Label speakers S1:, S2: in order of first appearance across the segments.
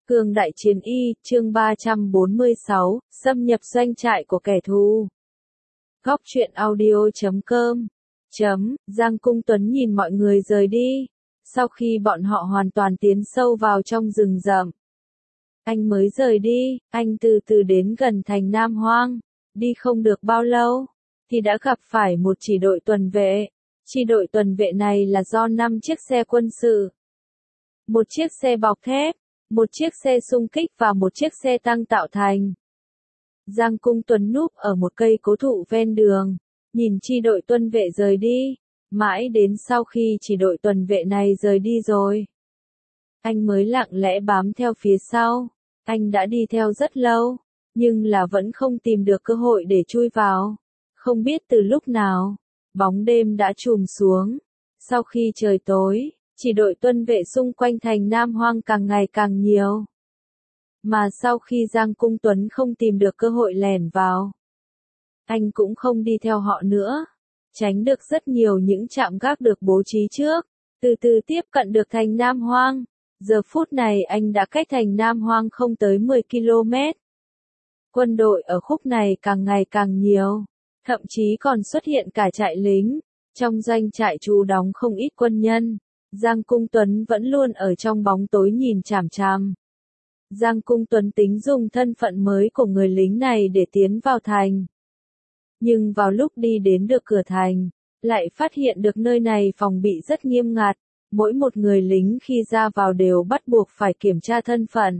S1: Cương đại chiến y, chương 346, xâm nhập doanh trại của kẻ thù. Góc truyện audio.com. Giang Cung Tuấn nhìn mọi người rời đi. Sau khi bọn họ hoàn toàn tiến sâu vào trong rừng rậm, anh mới rời đi. Anh từ từ đến gần thành Nam Hoang. Đi không được bao lâu, thì đã gặp phải một chỉ đội tuần vệ. Chỉ đội tuần vệ này là do 5 chiếc xe quân sự, một chiếc xe bọc thép, một chiếc xe xung kích và một chiếc xe tăng tạo thành. Giang Cung Tuấn núp ở một cây cố thụ ven đường, nhìn chi đội tuần vệ rời đi. Mãi đến sau khi chỉ đội tuần vệ này rời đi rồi, anh mới lặng lẽ bám theo phía sau. Anh đã đi theo rất lâu, nhưng là vẫn không tìm được cơ hội để chui vào. Không biết từ lúc nào, bóng đêm đã trùm xuống. Sau khi trời tối, chỉ đội tuần vệ xung quanh thành Nam Hoang càng ngày càng nhiều. Mà sau khi Giang Cung Tuấn không tìm được cơ hội lẻn vào, anh cũng không đi theo họ nữa, tránh được rất nhiều những trạm gác được bố trí trước, từ từ tiếp cận được thành Nam Hoang. Giờ phút này anh đã cách thành Nam Hoang không tới 10 km. Quân đội ở khúc này càng ngày càng nhiều, thậm chí còn xuất hiện cả trại lính. Trong doanh trại trú đóng không ít quân nhân. Giang Cung Tuấn vẫn luôn ở trong bóng tối nhìn chằm chằm. Giang Cung Tuấn tính dùng thân phận mới của người lính này để tiến vào thành. Nhưng vào lúc đi đến được cửa thành, lại phát hiện được nơi này phòng bị rất nghiêm ngặt. Mỗi một người lính khi ra vào đều bắt buộc phải kiểm tra thân phận.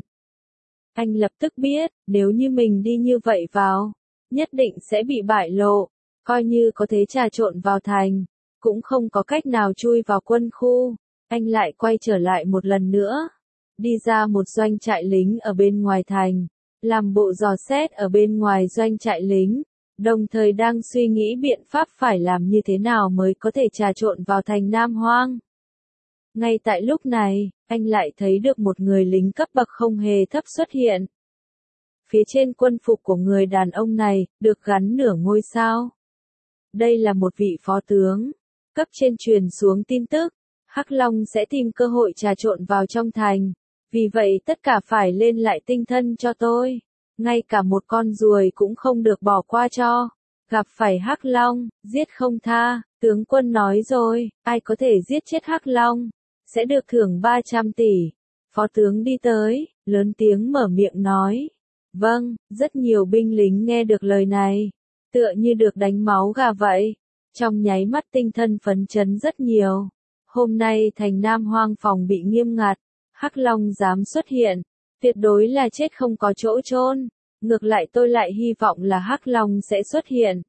S1: Anh lập tức biết, nếu như mình đi như vậy vào, nhất định sẽ bị bại lộ. Coi như có thể trà trộn vào thành, cũng không có cách nào chui vào quân khu. Anh lại quay trở lại một lần nữa, đi ra một doanh trại lính ở bên ngoài thành, làm bộ dò xét ở bên ngoài doanh trại lính, đồng thời đang suy nghĩ biện pháp phải làm như thế nào mới có thể trà trộn vào thành Nam Hoang. Ngay tại lúc này, anh lại thấy được một người lính cấp bậc không hề thấp xuất hiện. Phía trên quân phục của người đàn ông này, được gắn nửa ngôi sao. Đây là một vị phó tướng. Cấp trên truyền xuống tin tức, Hắc Long sẽ tìm cơ hội trà trộn vào trong thành. Vì vậy tất cả phải lên lại tinh thần cho tôi. Ngay cả một con ruồi cũng không được bỏ qua cho. Gặp phải Hắc Long, giết không tha. Tướng quân nói rồi, ai có thể giết chết Hắc Long, sẽ được thưởng 300 tỷ. Phó tướng đi tới, lớn tiếng mở miệng nói. Vâng, rất nhiều binh lính nghe được lời này, tựa như được đánh máu gà vậy. Trong nháy mắt tinh thần phấn chấn rất nhiều. Hôm nay thành Nam Hoang phòng bị nghiêm ngặt, Hắc Long dám xuất hiện, tuyệt đối là chết không có chỗ chôn. Ngược lại tôi lại hy vọng là Hắc Long sẽ xuất hiện.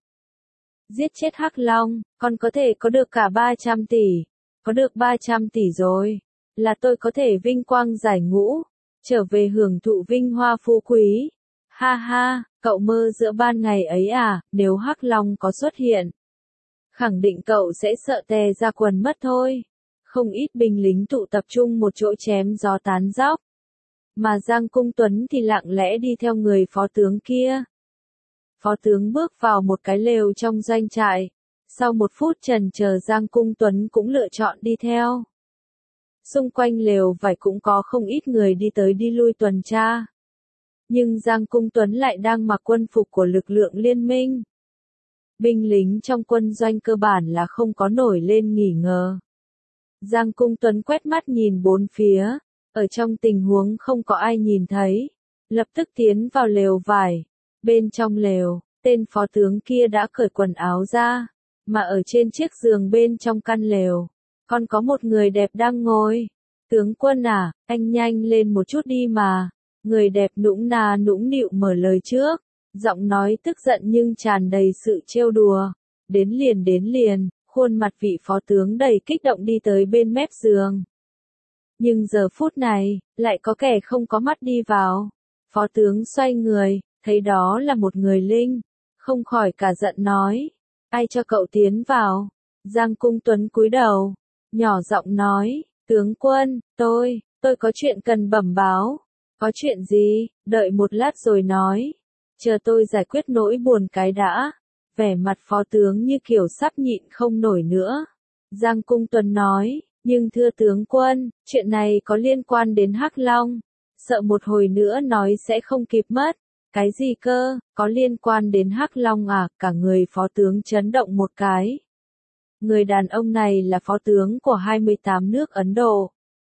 S1: Giết chết Hắc Long, còn có thể có được cả 300 tỷ. Có được 300 tỷ rồi, là tôi có thể vinh quang giải ngũ, trở về hưởng thụ vinh hoa phú quý. Ha ha, cậu mơ giữa ban ngày ấy à, nếu Hắc Long có xuất hiện, khẳng định cậu sẽ sợ tè ra quần mất thôi. Không ít binh lính tụ tập trung một chỗ chém gió tán dóc. Mà Giang Cung Tuấn thì lặng lẽ đi theo người phó tướng kia. Phó tướng bước vào một cái lều trong doanh trại. Sau một phút chần chờ Giang Cung Tuấn cũng lựa chọn đi theo. Xung quanh lều vải cũng có không ít người đi tới đi lui tuần tra. Nhưng Giang Cung Tuấn lại đang mặc quân phục của lực lượng liên minh. Binh lính trong quân doanh cơ bản là không có nổi lên nghi ngờ. Giang Cung Tuấn quét mắt nhìn bốn phía, ở trong tình huống không có ai nhìn thấy, lập tức tiến vào lều vải. Bên trong lều, tên phó tướng kia đã cởi quần áo ra, mà ở trên chiếc giường bên trong căn lều, còn có một người đẹp đang ngồi. Tướng quân à, anh nhanh lên một chút đi mà. Người đẹp nũng nà nũng nịu mở lời trước, giọng nói tức giận nhưng tràn đầy sự trêu đùa. Đến liền, khuôn mặt vị phó tướng đầy kích động đi tới bên mép giường. Nhưng giờ phút này, lại có kẻ không có mắt đi vào. Phó tướng xoay người, thấy đó là một người lính, không khỏi cả giận nói. Ai cho cậu tiến vào? Giang Cung Tuấn cúi đầu, nhỏ giọng nói, tướng quân, tôi có chuyện cần bẩm báo. Có chuyện gì? Đợi một lát rồi nói. Chờ tôi giải quyết nỗi buồn cái đã. Vẻ mặt phó tướng như kiểu sắp nhịn không nổi nữa. Giang Cung Tuấn nói, nhưng thưa tướng quân, chuyện này có liên quan đến Hắc Long. sợ một hồi nữa nói sẽ không kịp mất. Cái gì cơ, có liên quan đến Hắc Long à? Cả người phó tướng chấn động một cái. Người đàn ông này là phó tướng của 28 nước Ấn Độ.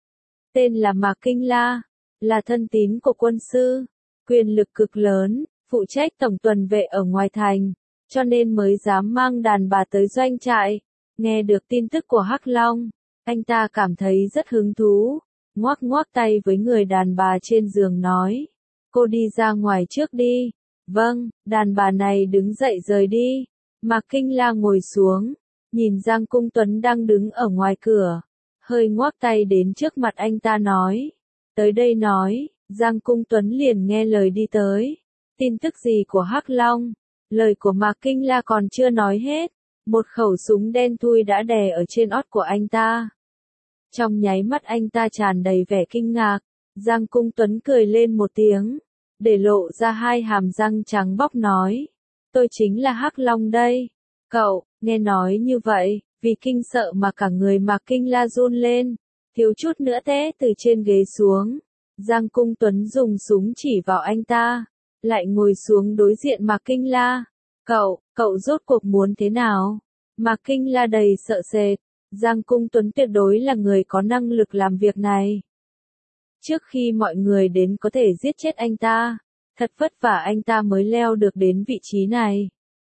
S1: Tên là Mạc Kinh La, là thân tín của quân sư, quyền lực cực lớn, phụ trách tổng tuần vệ ở ngoài thành, cho nên mới dám mang đàn bà tới doanh trại. Nghe được tin tức của Hắc Long, anh ta cảm thấy rất hứng thú, ngoắc ngoắc tay với người đàn bà trên giường nói, cô đi ra ngoài trước đi. Vâng, đàn bà này đứng dậy rời đi. Mạc Kinh La ngồi xuống, nhìn Giang Cung Tuấn đang đứng ở ngoài cửa, hơi ngoắc tay đến trước mặt anh ta nói, tới đây nói. Giang Cung Tuấn liền nghe lời đi tới. Tin tức gì của Hắc Long? Lời của Mạc Kinh La còn chưa nói hết, một khẩu súng đen thui đã đè ở trên ót của anh ta. Trong nháy mắt anh ta tràn đầy vẻ kinh ngạc, Giang Cung Tuấn cười lên một tiếng, để lộ ra hai hàm răng trắng bóc nói, tôi chính là Hắc Long đây. Cậu, nghe nói như vậy, vì kinh sợ mà cả người Mạc Kinh La run lên, thiếu chút nữa té từ trên ghế xuống. Giang Cung Tuấn dùng súng chỉ vào anh ta, lại ngồi xuống đối diện Mạc Kinh La. Cậu rốt cuộc muốn thế nào? Mạc Kinh La đầy sợ sệt, Giang Cung Tuấn tuyệt đối là người có năng lực làm việc này. Trước khi mọi người đến có thể giết chết anh ta, thật vất vả anh ta mới leo được đến vị trí này.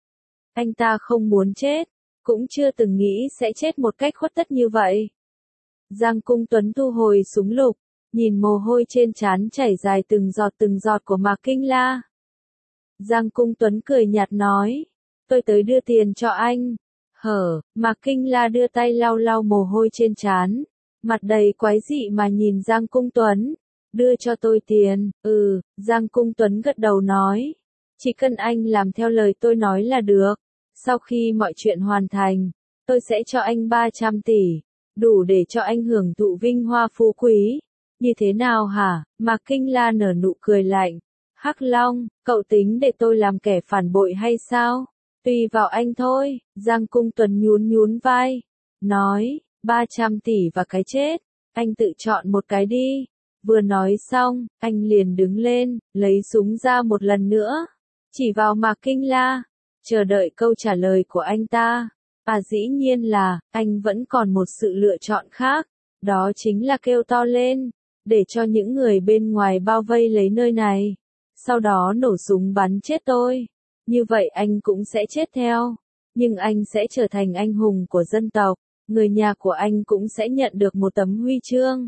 S1: Anh ta không muốn chết, cũng chưa từng nghĩ sẽ chết một cách khuất tất như vậy. Giang Cung Tuấn thu hồi súng lục, nhìn mồ hôi trên trán chảy dài từng giọt của Mạc Kinh La. Giang Cung Tuấn cười nhạt nói, tôi tới đưa tiền cho anh. Mạc Kinh La đưa tay lau lau mồ hôi trên trán, mặt đầy quái dị mà nhìn Giang Cung Tuấn, đưa cho tôi tiền. Giang Cung Tuấn gật đầu nói, chỉ cần anh làm theo lời tôi nói là được. Sau khi mọi chuyện hoàn thành, tôi sẽ cho anh 300 tỷ, đủ để cho anh hưởng thụ vinh hoa phú quý. Như thế nào hả? Mạc Kinh La nở nụ cười lạnh. Hắc Long, cậu tính để tôi làm kẻ phản bội hay sao? Tùy vào anh thôi. Giang Cung Tuấn nhún vai, nói, 300 tỷ và cái chết, anh tự chọn một cái đi. Vừa nói xong, anh liền đứng lên, lấy súng ra một lần nữa, chỉ vào Mạc Kinh La, chờ đợi câu trả lời của anh ta. Dĩ nhiên là, anh vẫn còn một sự lựa chọn khác, đó chính là kêu to lên, để cho những người bên ngoài bao vây lấy nơi này, sau đó nổ súng bắn chết tôi. Như vậy anh cũng sẽ chết theo, nhưng anh sẽ trở thành anh hùng của dân tộc, người nhà của anh cũng sẽ nhận được một tấm huy chương.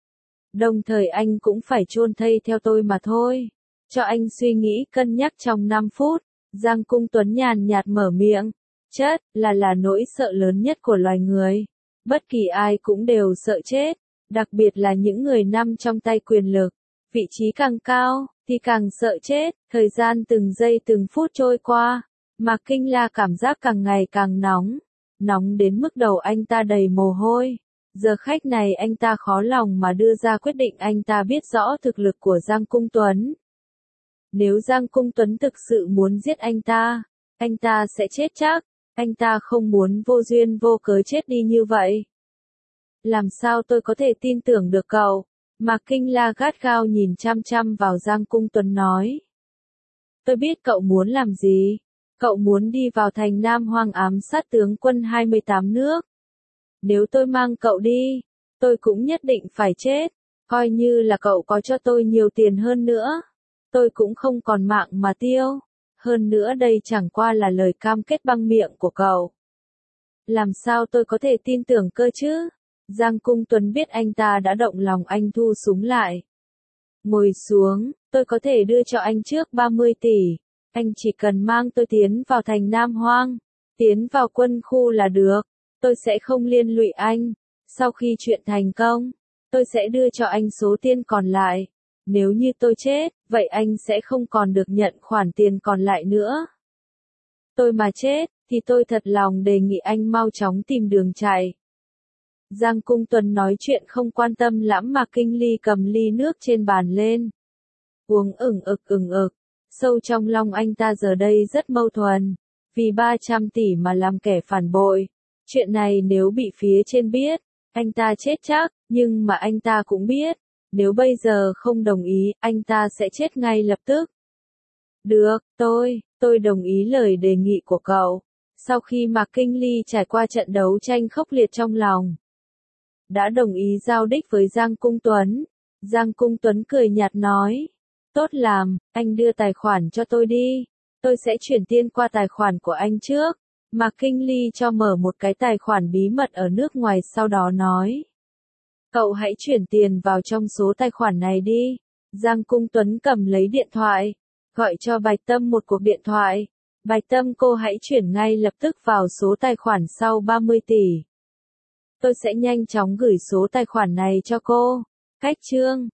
S1: Đồng thời anh cũng phải chôn thây theo tôi mà thôi. Cho anh suy nghĩ cân nhắc trong 5 phút. Giang Cung Tuấn nhàn nhạt mở miệng. Chết là nỗi sợ lớn nhất của loài người. Bất kỳ ai cũng đều sợ chết, đặc biệt là những người nằm trong tay quyền lực. Vị trí càng cao, thì càng sợ chết. Thời gian từng giây từng phút trôi qua, Mạc Kinh La cảm giác càng ngày càng nóng đến mức đầu anh ta đầy mồ hôi. Giờ khách này anh ta khó lòng mà đưa ra quyết định. Anh ta biết rõ thực lực của Giang Cung Tuấn. Nếu Giang Cung Tuấn thực sự muốn giết anh ta sẽ chết chắc. Anh ta không muốn vô duyên vô cớ chết đi như vậy. Làm sao tôi có thể tin tưởng được cậu? Mạc Kinh La gắt gao nhìn chăm chăm vào Giang Cung Tuấn nói. Tôi biết cậu muốn làm gì. Cậu muốn đi vào thành Nam Hoang ám sát tướng quân 28 nước. Nếu tôi mang cậu đi, tôi cũng nhất định phải chết. Coi như là cậu có cho tôi nhiều tiền hơn nữa, tôi cũng không còn mạng mà tiêu. Hơn nữa đây chẳng qua là lời cam kết băng miệng của cậu. Làm sao tôi có thể tin tưởng cơ chứ? Giang Cung Tuấn biết anh ta đã động lòng, anh thu súng lại. Ngồi xuống, tôi có thể đưa cho anh trước 30 tỷ. Anh chỉ cần mang tôi tiến vào thành Nam Hoang, tiến vào quân khu là được. Tôi sẽ không liên lụy anh. Sau khi chuyện thành công, tôi sẽ đưa cho anh số tiền còn lại. Nếu như tôi chết, vậy anh sẽ không còn được nhận khoản tiền còn lại nữa. Tôi mà chết, thì tôi thật lòng đề nghị anh mau chóng tìm đường chạy. Giang Cung Tuấn nói chuyện không quan tâm lắm. Mạc Kinh Ly cầm ly nước trên bàn lên, uống ửng ực. Sâu trong lòng anh ta giờ đây rất mâu thuẫn. Vì 300 tỷ mà làm kẻ phản bội. Chuyện này nếu bị phía trên biết, anh ta chết chắc, nhưng mà anh ta cũng biết, Nếu bây giờ không đồng ý, anh ta sẽ chết ngay lập tức. Được, tôi đồng ý lời đề nghị của cậu. Sau khi Mạc Kinh Ly trải qua trận đấu tranh khốc liệt trong lòng, đã đồng ý giao đích với Giang Cung Tuấn. Giang Cung Tuấn cười nhạt nói, tốt làm, anh đưa tài khoản cho tôi đi. Tôi sẽ chuyển tiền qua tài khoản của anh trước. Mạc Kinh Ly cho mở một cái tài khoản bí mật ở nước ngoài, sau đó nói, cậu hãy chuyển tiền vào trong số tài khoản này đi. Giang Cung Tuấn cầm lấy điện thoại, gọi cho Bạch Tâm một cuộc điện thoại. Bạch Tâm, cô hãy chuyển ngay lập tức vào số tài khoản sau 30 tỷ. Tôi sẽ nhanh chóng gửi số tài khoản này cho cô. Cách chương